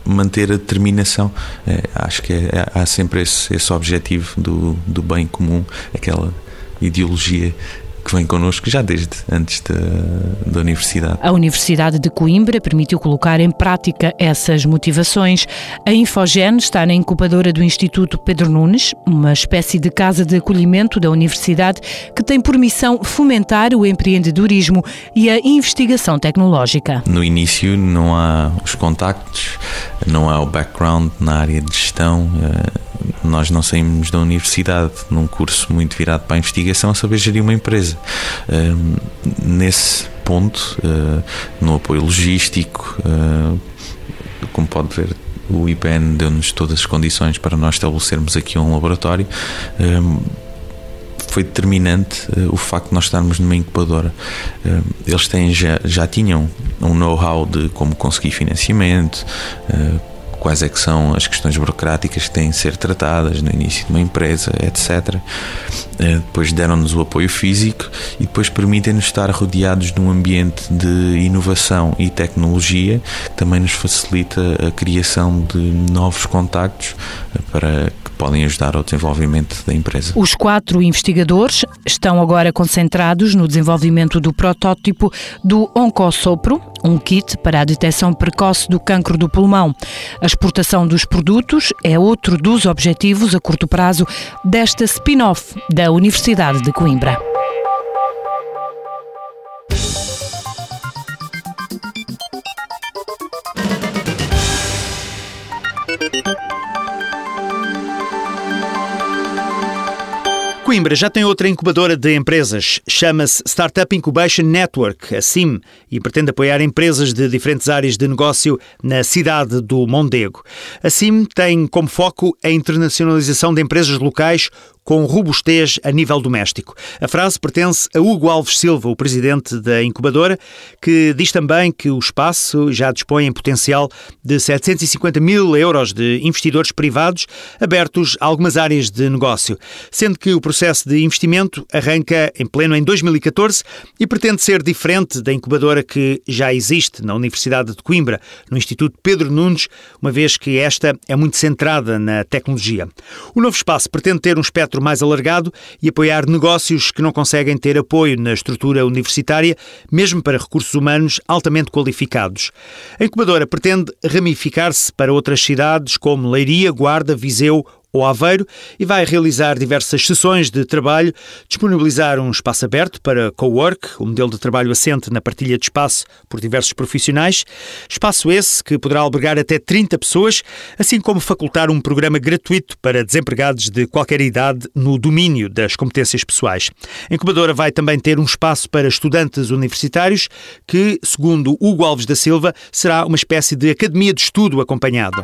J: manter a determinação. É, acho que é, é, há sempre esse, esse objetivo do, do bem comum, aquela ideologia que vem connosco já desde antes da, da universidade.
I: A Universidade de Coimbra permitiu colocar em prática essas motivações. A Infogen está na incubadora do Instituto Pedro Nunes, uma espécie de casa de acolhimento da universidade que tem por missão fomentar o empreendedorismo e a investigação tecnológica.
J: No início não há os contactos, não há o background na área de gestão. Nós não saímos da universidade num curso muito virado para a investigação a saber gerir uma empresa. Uh, nesse ponto, uh, no apoio logístico, uh, como pode ver, o I P N deu-nos todas as condições para nós estabelecermos aqui um laboratório. Uh, foi determinante uh, o facto de nós estarmos numa incubadora. Uh, eles têm, já, já tinham um know-how de como conseguir financiamento, uh, quais é que são as questões burocráticas que têm de ser tratadas no início de uma empresa, etcétera. Depois deram-nos o apoio físico e depois permitem-nos estar rodeados de um ambiente de inovação e tecnologia que também nos facilita a criação de novos contactos para que podem ajudar ao desenvolvimento da empresa.
I: Os quatro investigadores estão agora concentrados no desenvolvimento do protótipo do Oncosopro, um kit para a detecção precoce do cancro do pulmão. A exportação dos produtos é outro dos objetivos a curto prazo desta spin-off da Universidade de Coimbra.
A: Coimbra já tem outra incubadora de empresas, chama-se Startup Incubation Network, a S I M, e pretende apoiar empresas de diferentes áreas de negócio na cidade do Mondego. A S I M tem como foco a internacionalização de empresas locais com robustez a nível doméstico. A frase pertence a Hugo Alves Silva, o presidente da incubadora, que diz também que o espaço já dispõe em potencial de setecentos e cinquenta mil euros de investidores privados abertos a algumas áreas de negócio, sendo que o processo de investimento arranca em pleno em dois mil e catorze e pretende ser diferente da incubadora que já existe na Universidade de Coimbra, no Instituto Pedro Nunes, uma vez que esta é muito centrada na tecnologia. O novo espaço pretende ter um espectro mais alargado e apoiar negócios que não conseguem ter apoio na estrutura universitária, mesmo para recursos humanos altamente qualificados. A incubadora pretende ramificar-se para outras cidades como Leiria, Guarda, Viseu ou Aveiro e vai realizar diversas sessões de trabalho, disponibilizar um espaço aberto para co-work, um modelo de trabalho assente na partilha de espaço por diversos profissionais, espaço esse que poderá albergar até trinta pessoas, assim como facultar um programa gratuito para desempregados de qualquer idade no domínio das competências pessoais. A incubadora vai também ter um espaço para estudantes universitários que, segundo Hugo Alves da Silva, será uma espécie de academia de estudo acompanhado.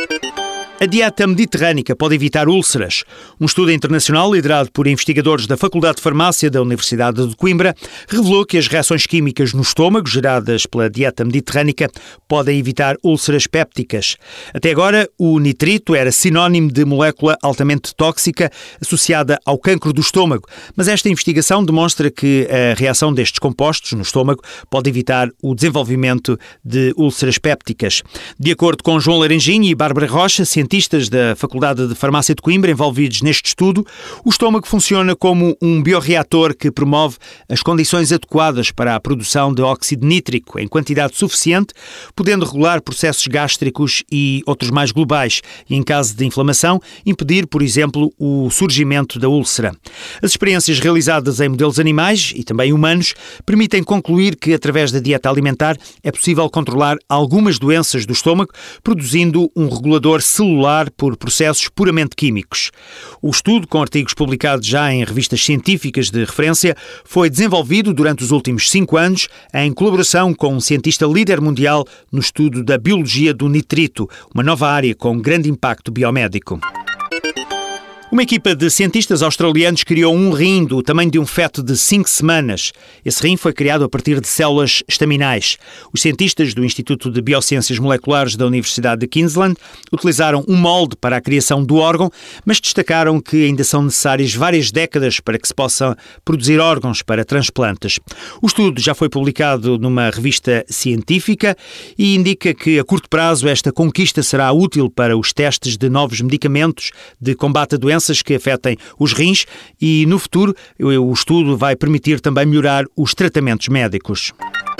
A: A dieta mediterrânica pode evitar úlceras. Um estudo internacional liderado por investigadores da Faculdade de Farmácia da Universidade de Coimbra revelou que as reações químicas no estômago geradas pela dieta mediterrânica podem evitar úlceras pépticas. Até agora, o nitrito era sinónimo de molécula altamente tóxica associada ao cancro do estômago, mas esta investigação demonstra que a reação destes compostos no estômago pode evitar o desenvolvimento de úlceras pépticas. De acordo com João Laranjinha e Bárbara Rocha, cientistas da Faculdade de Farmácia de Coimbra envolvidos neste estudo, o estômago funciona como um bioreator que promove as condições adequadas para a produção de óxido nítrico em quantidade suficiente, podendo regular processos gástricos e outros mais globais e, em caso de inflamação, impedir, por exemplo, o surgimento da úlcera. As experiências realizadas em modelos animais e também humanos permitem concluir que, através da dieta alimentar, é possível controlar algumas doenças do estômago, produzindo um regulador celular por processos puramente químicos. O estudo, com artigos publicados já em revistas científicas de referência, foi desenvolvido durante os últimos cinco anos em colaboração com um cientista líder mundial no estudo da biologia do nitrito, uma nova área com grande impacto biomédico. Uma equipa de cientistas australianos criou um rim do tamanho de um feto de cinco semanas. Esse rim foi criado a partir de células estaminais. Os cientistas do Instituto de Biociências Moleculares da Universidade de Queensland utilizaram um molde para a criação do órgão, mas destacaram que ainda são necessárias várias décadas para que se possam produzir órgãos para transplantes. O estudo já foi publicado numa revista científica e indica que, a curto prazo, esta conquista será útil para os testes de novos medicamentos de combate a doenças que afetem os rins e, no futuro, o estudo vai permitir também melhorar os tratamentos médicos.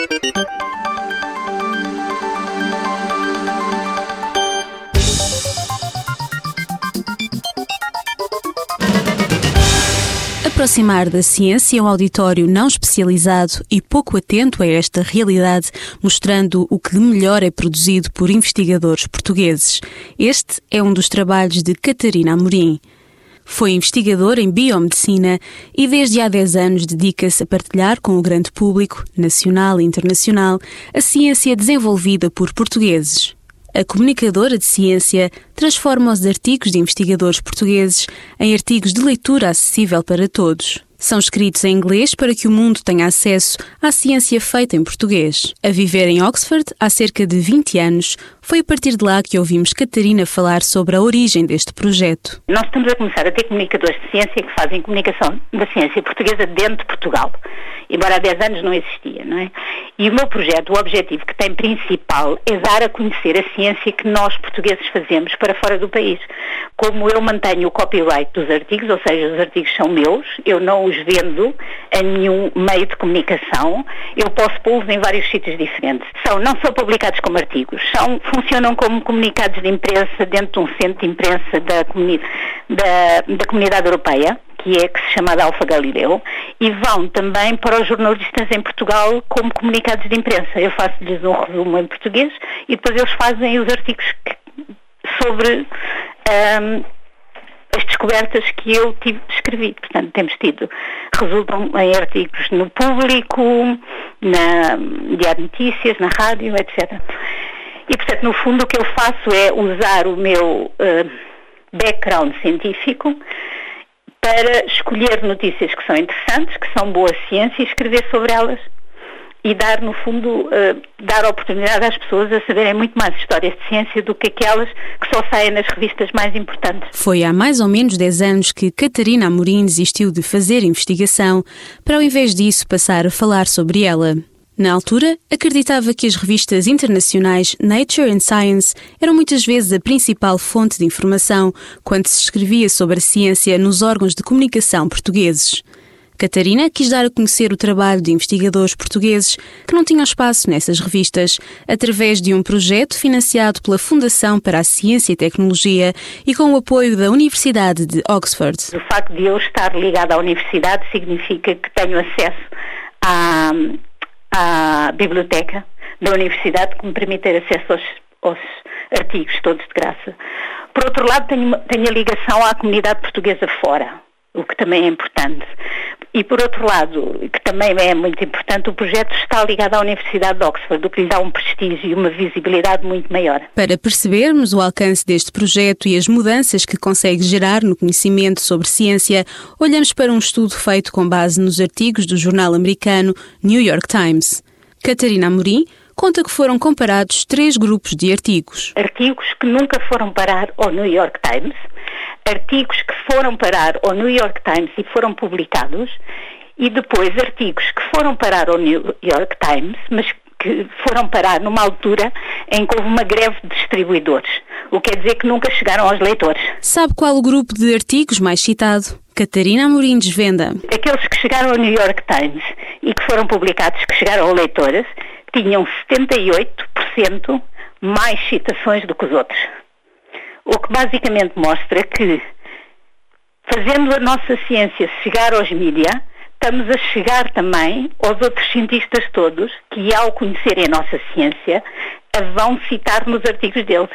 H: Aproximar da ciência um auditório não especializado e pouco atento a esta realidade, mostrando o que de melhor é produzido por investigadores portugueses. Este é um dos trabalhos de Catarina Amorim. Foi investigadora em biomedicina e desde há dez anos dedica-se a partilhar com o grande público, nacional e internacional, a ciência desenvolvida por portugueses. A comunicadora de ciência transforma os artigos de investigadores portugueses em artigos de leitura acessível para todos. São escritos em inglês para que o mundo tenha acesso à ciência feita em português. A viver em Oxford há cerca de vinte anos, foi a partir de lá que ouvimos Catarina falar sobre a origem deste projeto.
K: Nós estamos a começar a ter comunicadores de ciência que fazem comunicação da ciência portuguesa dentro de Portugal, embora há dez anos não existia, não é? E o meu projeto, o objetivo que tem principal é dar a conhecer a ciência que nós portugueses fazemos para fora do país. Como eu mantenho o copyright dos artigos, ou seja, os artigos são meus, eu não os vendo a nenhum meio de comunicação, eu posso pô-los em vários sítios diferentes. São, não são publicados como artigos, são, funcionam como comunicados de imprensa dentro de um centro de imprensa da, comuni- da, da Comunidade Europeia, que é que se chama de Alfa Galileu, e vão também para os jornalistas em Portugal como comunicados de imprensa. Eu faço-lhes um resumo em português e depois eles fazem os artigos que, sobre um, as descobertas que eu tive, escrevi. Portanto, temos tido, resultam em artigos no Público, na Diário de Notícias, na rádio, etcétera. E, portanto, no fundo o que eu faço é usar o meu uh, background científico para escolher notícias que são interessantes, que são boa ciência e escrever sobre elas e dar, no fundo, uh, dar oportunidade às pessoas a saberem muito mais histórias de ciência do que aquelas que só saem nas revistas mais importantes.
H: Foi há mais ou menos dez anos que Catarina Amorim desistiu de fazer investigação para, ao invés disso, passar a falar sobre ela. Na altura, acreditava que as revistas internacionais Nature and Science eram muitas vezes a principal fonte de informação quando se escrevia sobre a ciência nos órgãos de comunicação portugueses. Catarina quis dar a conhecer o trabalho de investigadores portugueses que não tinham espaço nessas revistas, através de um projeto financiado pela Fundação para a Ciência e Tecnologia e com o apoio da Universidade de Oxford.
K: O facto de eu estar ligada à universidade significa que tenho acesso a à biblioteca da universidade, que me permite ter acesso aos, aos artigos todos de graça. Por outro lado, tenho, tenho a ligação à comunidade portuguesa fora, o que também é importante. E por outro lado, que também é muito importante, o projeto está ligado à Universidade de Oxford, o que lhe dá um prestígio e uma visibilidade muito maior.
H: Para percebermos o alcance deste projeto e as mudanças que consegue gerar no conhecimento sobre ciência, olhamos para um estudo feito com base nos artigos do jornal americano New York Times. Catarina Amorim conta que foram comparados três grupos de artigos.
K: Artigos que nunca foram parar ao New York Times, artigos que foram parar ao New York Times e foram publicados, e depois artigos que foram parar ao New York Times, mas que foram parar numa altura em que houve uma greve de distribuidores, o que quer dizer que nunca chegaram aos leitores.
H: Sabe qual o grupo de artigos mais citado? Catarina Amorim desvenda.
K: Aqueles que chegaram ao New York Times e que foram publicados, que chegaram aos leitores, tinham setenta e oito por cento mais citações do que os outros. O que basicamente mostra que, fazendo a nossa ciência chegar aos mídia, estamos a chegar também aos outros cientistas todos que, ao conhecerem a nossa ciência, a vão citar nos artigos deles.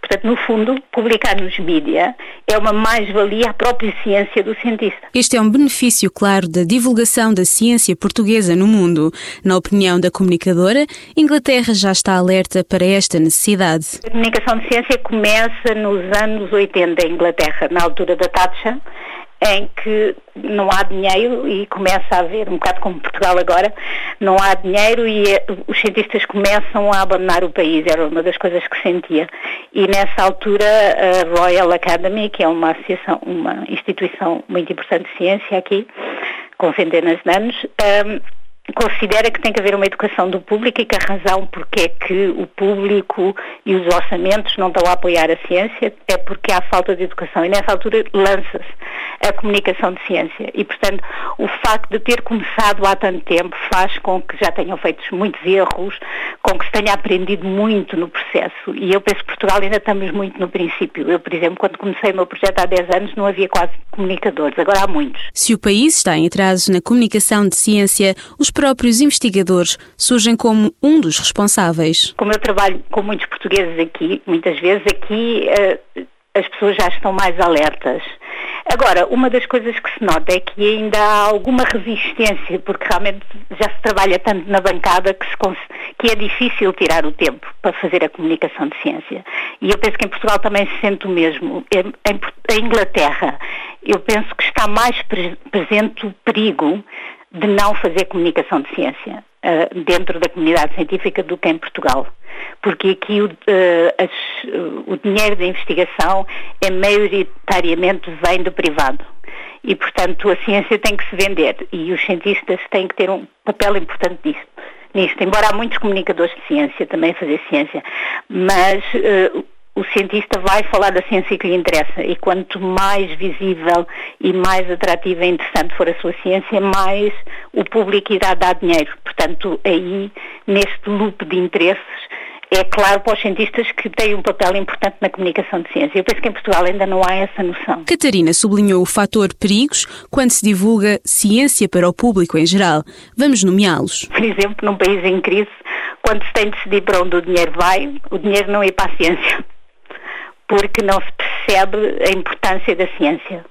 K: Portanto, no fundo, publicar nos mídia é uma mais-valia à própria ciência do cientista.
H: Este é um benefício claro da divulgação da ciência portuguesa no mundo. Na opinião da comunicadora, Inglaterra já está alerta para esta necessidade.
K: A comunicação de ciência começa nos anos oitenta em Inglaterra, na altura da Thatcher, em que não há dinheiro e começa a haver, um bocado como Portugal agora, não há dinheiro e os cientistas começam a abandonar o país, era uma das coisas que sentia. E nessa altura a Royal Academy, que é uma associação, uma instituição muito importante de ciência aqui, com centenas de anos, um, considera que tem que haver uma educação do público e que a razão porque é que o público e os orçamentos não estão a apoiar a ciência é porque há falta de educação. E nessa altura lança-se a comunicação de ciência. E, portanto, o facto de ter começado há tanto tempo faz com que já tenham feito muitos erros, com que se tenha aprendido muito no processo. E eu penso que Portugal ainda estamos muito no princípio. Eu, por exemplo, quando comecei o meu projeto há dez anos, não havia quase comunicadores. Agora há muitos.
H: Se o país está em atraso na comunicação de ciência, os próprios investigadores surgem como um dos responsáveis.
K: Como eu trabalho com muitos portugueses aqui, muitas vezes aqui uh, as pessoas já estão mais alertas. Agora, uma das coisas que se nota é que ainda há alguma resistência, porque realmente já se trabalha tanto na bancada que, se cons- que é difícil tirar o tempo para fazer a comunicação de ciência. E eu penso que em Portugal também se sente o mesmo. Em, em, em Inglaterra, eu penso que está mais pre- presente o perigo de não fazer comunicação de ciência uh, dentro da comunidade científica do que em Portugal. Porque aqui o, uh, as, uh, o dinheiro da investigação é maioritariamente vem do privado. E, portanto, a ciência tem que se vender e os cientistas têm que ter um papel importante nisto. nisto. Embora há muitos comunicadores de ciência também a fazer ciência, mas uh, o cientista vai falar da ciência que lhe interessa e quanto mais visível e mais atrativa e interessante for a sua ciência, mais o público irá dar dinheiro. Portanto, aí, neste loop de interesses, é claro para os cientistas que têm um papel importante na comunicação de ciência. Eu penso que em Portugal ainda não há essa noção.
H: Catarina sublinhou o fator perigos quando se divulga ciência para o público em geral. Vamos nomeá-los.
K: Por exemplo, num país em crise, quando se tem de decidir para onde o dinheiro vai, o dinheiro não é para a ciência, porque não se percebe a importância da ciência.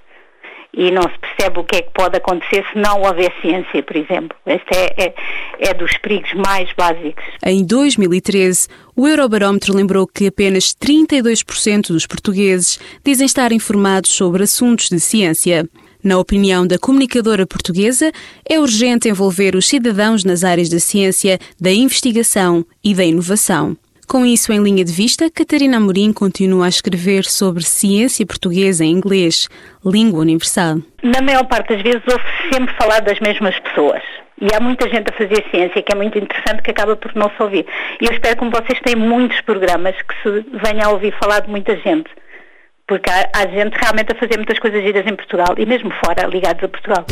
K: E não se percebe o que é que pode acontecer se não houver ciência, por exemplo. Este é, é, é dos perigos mais básicos.
H: Em dois mil e treze, o Eurobarómetro lembrou que apenas trinta e dois por cento dos portugueses dizem estar informados sobre assuntos de ciência. Na opinião da comunicadora portuguesa, é urgente envolver os cidadãos nas áreas da ciência, da investigação e da inovação. Com isso em linha de vista, Catarina Amorim continua a escrever sobre ciência portuguesa em inglês, língua universal.
K: Na maior parte das vezes ouve-se sempre falar das mesmas pessoas. E há muita gente a fazer ciência que é muito interessante que acaba por não se ouvir. E eu espero que vocês tenham muitos programas que se venham a ouvir falar de muita gente. Porque há, há gente realmente a fazer muitas coisas giras em Portugal e mesmo fora, ligados a Portugal.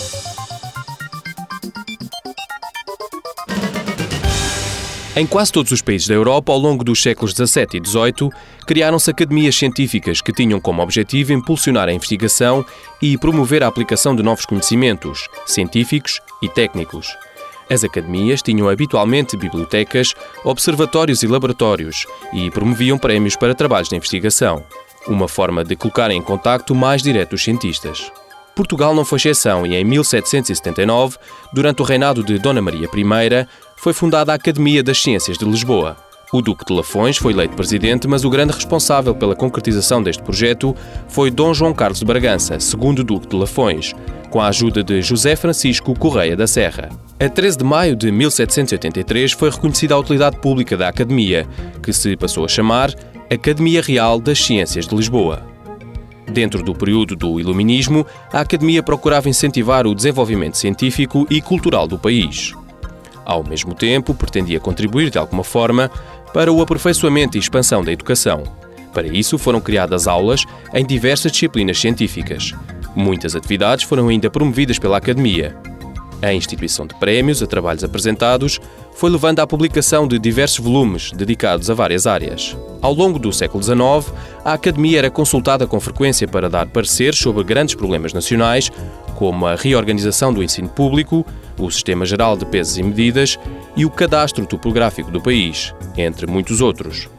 L: Em quase todos os países da Europa, ao longo dos séculos dezassete e dezoito, criaram-se academias científicas que tinham como objetivo impulsionar a investigação e promover a aplicação de novos conhecimentos, científicos e técnicos. As academias tinham habitualmente bibliotecas, observatórios e laboratórios e promoviam prémios para trabalhos de investigação, uma forma de colocar em contacto mais direto os cientistas. Portugal não foi exceção e em mil setecentos e setenta e nove, durante o reinado de Dona Maria I, foi fundada a Academia das Ciências de Lisboa. O Duque de Lafões foi eleito presidente, mas o grande responsável pela concretização deste projeto foi Dom João Carlos de Bragança, segundo Duque de Lafões, com a ajuda de José Francisco Correia da Serra. A treze de maio de mil setecentos e oitenta e três foi reconhecida a utilidade pública da Academia, que se passou a chamar Academia Real das Ciências de Lisboa. Dentro do período do Iluminismo, a Academia procurava incentivar o desenvolvimento científico e cultural do país. Ao mesmo tempo, pretendia contribuir de alguma forma para o aperfeiçoamento e expansão da educação. Para isso, foram criadas aulas em diversas disciplinas científicas. Muitas atividades foram ainda promovidas pela Academia. A instituição de prémios a trabalhos apresentados foi levando à publicação de diversos volumes dedicados a várias áreas. Ao longo do século dezenove, a Academia era consultada com frequência para dar pareceres sobre grandes problemas nacionais, como a reorganização do ensino público, o Sistema Geral de Pesos e Medidas e o Cadastro Topográfico do país, entre muitos outros.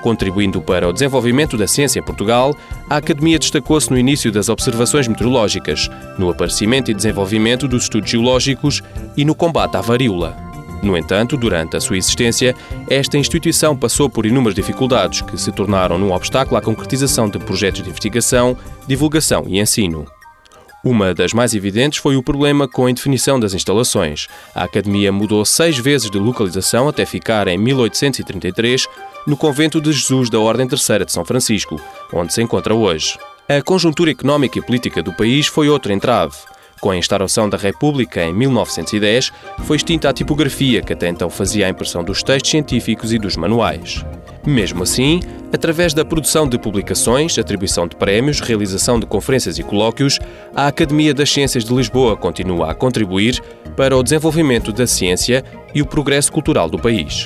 L: Contribuindo para o desenvolvimento da ciência em Portugal, a Academia destacou-se no início das observações meteorológicas, no aparecimento e desenvolvimento dos estudos geológicos e no combate à varíola. No entanto, durante a sua existência, esta instituição passou por inúmeras dificuldades que se tornaram um obstáculo à concretização de projetos de investigação, divulgação e ensino. Uma das mais evidentes foi o problema com a indefinição das instalações. A Academia mudou seis vezes de localização até ficar em mil oitocentos e trinta e três no Convento de Jesus da Ordem Terceira de São Francisco, onde se encontra hoje. A conjuntura económica e política do país foi outro entrave. Com a instauração da República em mil novecentos e dez, foi extinta a tipografia, que até então fazia a impressão dos textos científicos e dos manuais. Mesmo assim, através da produção de publicações, atribuição de prémios, realização de conferências e colóquios, a Academia das Ciências de Lisboa continua a contribuir para o desenvolvimento da ciência e o progresso cultural do país.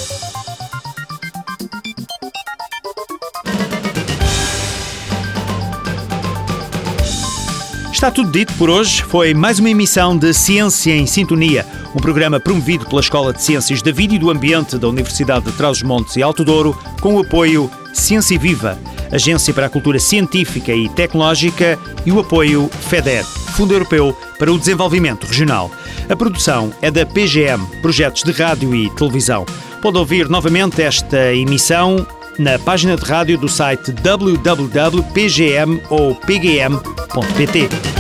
A: Está tudo dito por hoje. Foi mais uma emissão de Ciência em Sintonia, um programa promovido pela Escola de Ciências da Vida e do Ambiente da Universidade de Trás-os-Montes e Alto Douro, com o apoio Ciência Viva, Agência para a Cultura Científica e Tecnológica, e o apoio FEDER, Fundo Europeu para o Desenvolvimento Regional. A produção é da P G M, Projetos de Rádio e Televisão. Pode ouvir novamente esta emissão na página de rádio do site w w w ponto p g m ponto p t.